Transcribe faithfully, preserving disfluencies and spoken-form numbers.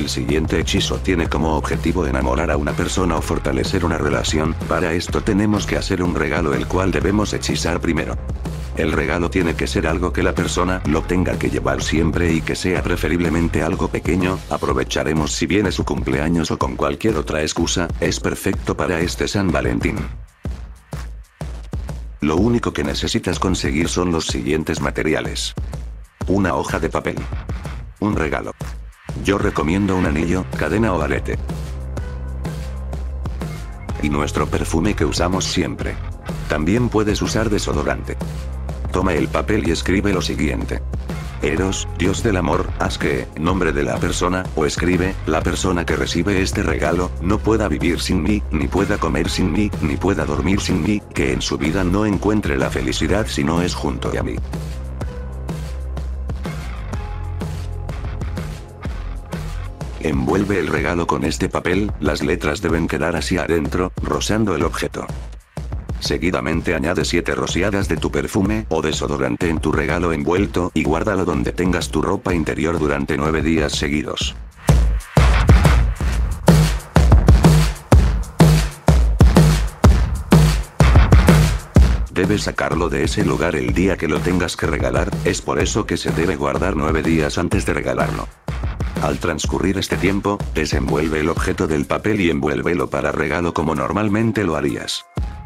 El siguiente hechizo tiene como objetivo enamorar a una persona o fortalecer una relación. Para esto tenemos que hacer un regalo el cual debemos hechizar primero. El regalo tiene que ser algo que la persona lo tenga que llevar siempre y que sea preferiblemente algo pequeño. Aprovecharemos si viene su cumpleaños o con cualquier otra excusa, es perfecto para este San Valentín. Lo único que necesitas conseguir son los siguientes materiales. Una hoja de papel. Un regalo. Yo recomiendo un anillo, cadena o arete. Y nuestro perfume que usamos siempre. También puedes usar desodorante. Toma el papel y escribe lo siguiente. Eros, dios del amor, haz que, nombre de la persona, o escribe, la persona que recibe este regalo, no pueda vivir sin mí, ni pueda comer sin mí, ni pueda dormir sin mí, que en su vida no encuentre la felicidad si no es junto a mí. Envuelve el regalo con este papel, las letras deben quedar hacia adentro, rozando el objeto. Seguidamente añade siete rociadas de tu perfume o desodorante en tu regalo envuelto y guárdalo donde tengas tu ropa interior durante nueve días seguidos. Debes sacarlo de ese lugar el día que lo tengas que regalar, es por eso que se debe guardar nueve días antes de regalarlo. Al transcurrir este tiempo, desenvuelve el objeto del papel y envuélvelo para regalo como normalmente lo harías.